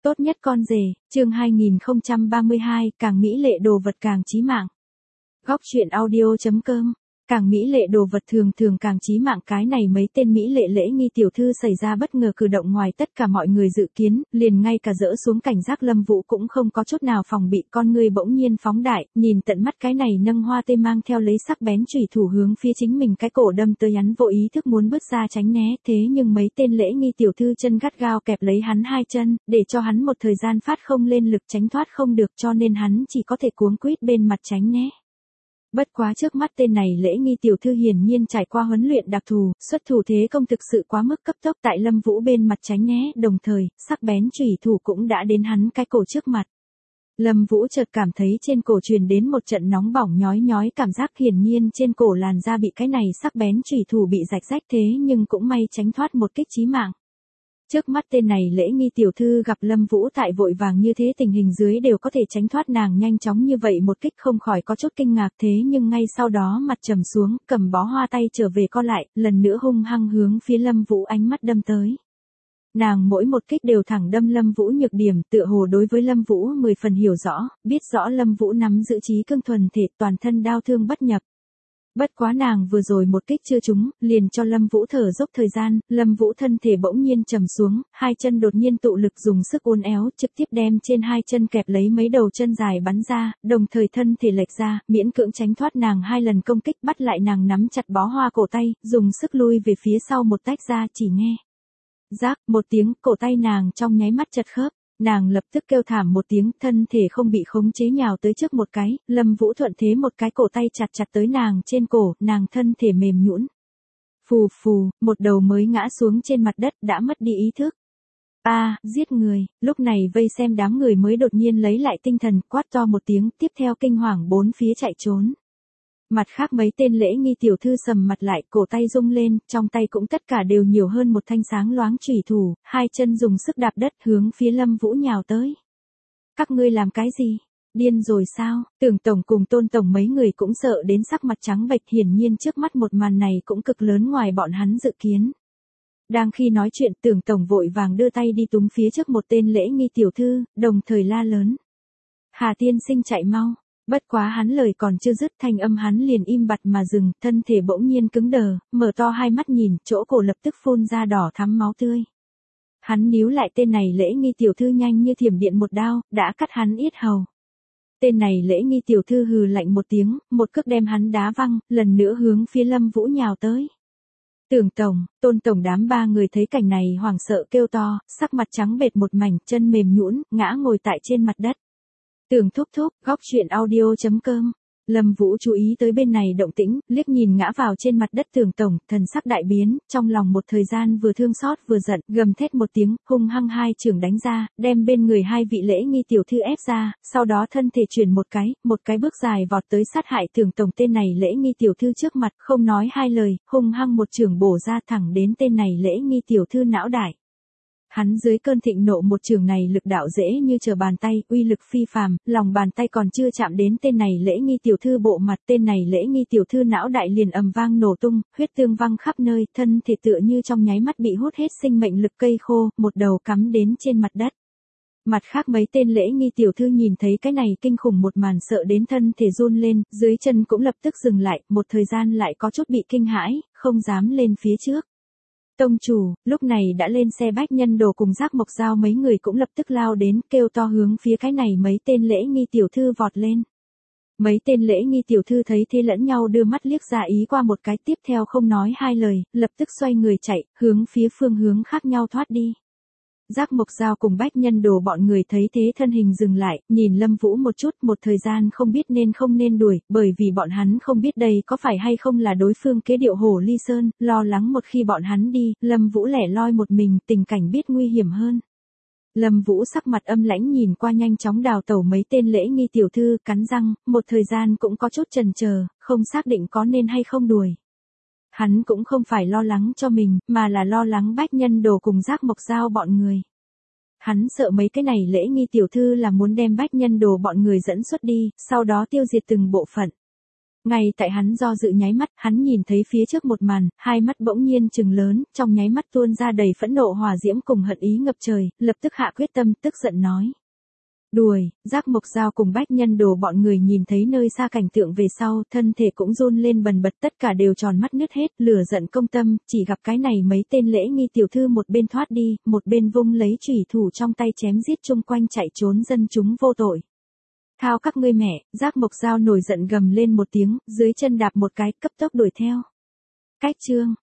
Tốt nhất con rể, chương 2032, càng mỹ lệ đồ vật càng chí mạng. Góc truyện audio.com. Càng mỹ lệ đồ vật thường thường càng chí mạng, cái này mấy tên mỹ lệ lễ nghi tiểu thư xảy ra bất ngờ cử động ngoài tất cả mọi người dự kiến, liền ngay cả dỡ xuống cảnh giác Lâm Vũ cũng không có chút nào phòng bị, con người bỗng nhiên phóng đại, nhìn tận mắt cái này nâng hoa tê mang theo lấy sắc bén chủy thủ hướng phía chính mình cái cổ đâm tới, hắn vô ý thức muốn bước ra tránh né, thế nhưng mấy tên lễ nghi tiểu thư chân gắt gao kẹp lấy hắn hai chân, để cho hắn một thời gian phát không lên lực tránh thoát không được, cho nên hắn chỉ có thể cuống quýt bên mặt tránh né. Bất quá trước mắt tên này lễ nghi tiểu thư hiển nhiên trải qua huấn luyện đặc thù, xuất thủ thế công thực sự quá mức cấp tốc, tại Lâm Vũ bên mặt tránh né, đồng thời, sắc bén chủy thủ cũng đã đến hắn cái cổ trước mặt. Lâm Vũ chợt cảm thấy trên cổ truyền đến một trận nóng bỏng nhói nhói cảm giác, hiển nhiên trên cổ làn da bị cái này sắc bén chủy thủ bị rạch rách, thế nhưng cũng may tránh thoát một kích chí mạng. Trước mắt tên này lễ nghi tiểu thư gặp Lâm Vũ tại vội vàng như thế tình hình dưới đều có thể tránh thoát nàng nhanh chóng như vậy một kích, không khỏi có chút kinh ngạc, thế nhưng ngay sau đó mặt trầm xuống, cầm bó hoa tay trở về co lại, lần nữa hung hăng hướng phía Lâm Vũ ánh mắt đâm tới. Nàng mỗi một kích đều thẳng đâm Lâm Vũ nhược điểm, tựa hồ đối với Lâm Vũ 10 phần hiểu rõ, biết rõ Lâm Vũ nắm giữ trí cương thuần thể, toàn thân đao thương bất nhập. Bất quá nàng vừa rồi một kích chưa trúng, liền cho Lâm Vũ thở dốc thời gian, Lâm Vũ thân thể bỗng nhiên trầm xuống, hai chân đột nhiên tụ lực dùng sức uốn éo, trực tiếp đem trên hai chân kẹp lấy mấy đầu chân dài bắn ra, đồng thời thân thể lệch ra, miễn cưỡng tránh thoát nàng hai lần công kích, bắt lại nàng nắm chặt bó hoa cổ tay, dùng sức lui về phía sau một tách ra, chỉ nghe rác một tiếng, cổ tay nàng trong nháy mắt chật khớp. Nàng lập tức kêu thảm một tiếng, thân thể không bị khống chế nhào tới trước một cái, Lâm Vũ thuận thế một cái cổ tay chặt chặt tới nàng trên cổ, nàng thân thể mềm nhũn. Phù phù, một đầu mới ngã xuống trên mặt đất, đã mất đi ý thức. Giết người, lúc này vây xem đám người mới đột nhiên lấy lại tinh thần, quát to một tiếng, tiếp theo kinh hoàng bốn phía chạy trốn. Mặt khác mấy tên lễ nghi tiểu thư sầm mặt lại, cổ tay rung lên, trong tay cũng tất cả đều nhiều hơn một thanh sáng loáng chủy thủ, hai chân dùng sức đạp đất hướng phía Lâm Vũ nhào tới. Các ngươi làm cái gì? Điên rồi sao? Tưởng tổng cùng Tôn tổng mấy người cũng sợ đến sắc mặt trắng bệch, hiển nhiên trước mắt một màn này cũng cực lớn ngoài bọn hắn dự kiến. Đang khi nói chuyện, Tưởng tổng vội vàng đưa tay đi túm phía trước một tên lễ nghi tiểu thư, đồng thời la lớn. Hà tiên sinh chạy mau. Bất quá hắn lời còn chưa dứt, thanh âm hắn liền im bặt mà dừng, thân thể bỗng nhiên cứng đờ, mở to hai mắt nhìn, chỗ cổ lập tức phun ra đỏ thắm máu tươi. Hắn níu lại tên này lễ nghi tiểu thư, nhanh như thiểm điện một đao, đã cắt hắn yết hầu. Tên này lễ nghi tiểu thư hừ lạnh một tiếng, một cước đem hắn đá văng, lần nữa hướng phía Lâm Vũ nhào tới. Tưởng tổng, Tôn tổng đám ba người thấy cảnh này hoảng sợ kêu to, sắc mặt trắng bệch một mảnh, chân mềm nhũn, ngã ngồi tại trên mặt đất. Tưởng thúc thúc, góc truyện audio.com. Lâm Vũ chú ý tới bên này động tĩnh, liếc nhìn ngã vào trên mặt đất Tưởng tổng, thần sắc đại biến, trong lòng một thời gian vừa thương xót vừa giận, gầm thét một tiếng, hung hăng hai chưởng đánh ra, đem bên người hai vị lễ nghi tiểu thư ép ra, sau đó thân thể chuyển một cái bước dài vọt tới sát hại Tưởng tổng tên này lễ nghi tiểu thư trước mặt, không nói hai lời, hung hăng một chưởng bổ ra thẳng đến tên này lễ nghi tiểu thư não đại. Hắn dưới cơn thịnh nộ một chưởng này lực đạo dễ như trở bàn tay, uy lực phi phàm, lòng bàn tay còn chưa chạm đến tên này lễ nghi tiểu thư bộ mặt, tên này lễ nghi tiểu thư não đại liền ầm vang nổ tung, huyết tương văng khắp nơi, thân thể tựa như trong nháy mắt bị hút hết sinh mệnh lực cây khô, một đầu cắm đến trên mặt đất. Mặt khác mấy tên lễ nghi tiểu thư nhìn thấy cái này kinh khủng một màn sợ đến thân thể run lên, dưới chân cũng lập tức dừng lại, một thời gian lại có chút bị kinh hãi, không dám lên phía trước. Tông chủ, lúc này đã lên xe Bách Nhân Đồ cùng Giác Mộc Giao mấy người cũng lập tức lao đến, kêu to hướng phía cái này mấy tên lễ nghi tiểu thư vọt lên. Mấy tên lễ nghi tiểu thư thấy thế lẫn nhau đưa mắt liếc ra ý qua một cái, tiếp theo không nói hai lời, lập tức xoay người chạy, hướng phía phương hướng khác nhau thoát đi. Giác Mộc Giao cùng Bách Nhân Đồ bọn người thấy thế thân hình dừng lại, nhìn Lâm Vũ một chút, một thời gian không biết nên không nên đuổi, bởi vì bọn hắn không biết đây có phải hay không là đối phương kế điệu Hổ Ly Sơn, lo lắng một khi bọn hắn đi, Lâm Vũ lẻ loi một mình, tình cảnh biết nguy hiểm hơn. Lâm Vũ sắc mặt âm lãnh nhìn qua nhanh chóng đào tẩu mấy tên lễ nghi tiểu thư, cắn răng, một thời gian cũng có chút chần chờ, không xác định có nên hay không đuổi. Hắn cũng không phải lo lắng cho mình, mà là lo lắng Bách Nhân Đồ cùng Giác Mộc Giao bọn người. Hắn sợ mấy cái này lễ nghi tiểu thư là muốn đem Bách Nhân Đồ bọn người dẫn xuất đi, sau đó tiêu diệt từng bộ phận. Ngay tại hắn do dự nháy mắt, hắn nhìn thấy phía trước một màn, hai mắt bỗng nhiên trừng lớn, trong nháy mắt tuôn ra đầy phẫn nộ hỏa diễm cùng hận ý ngập trời, lập tức hạ quyết tâm, tức giận nói. Đuổi, Giác Mộc Dao cùng Bách Nhân Đồ bọn người nhìn thấy nơi xa cảnh tượng về sau, thân thể cũng run lên bần bật, tất cả đều tròn mắt nứt hết, lửa giận công tâm, chỉ gặp cái này mấy tên lễ nghi tiểu thư một bên thoát đi, một bên vung lấy chủy thủ trong tay chém giết chung quanh chạy trốn dân chúng vô tội. Thao các ngươi mẹ, Giác Mộc Dao nổi giận gầm lên một tiếng, dưới chân đạp một cái, cấp tốc đuổi theo. Cách chương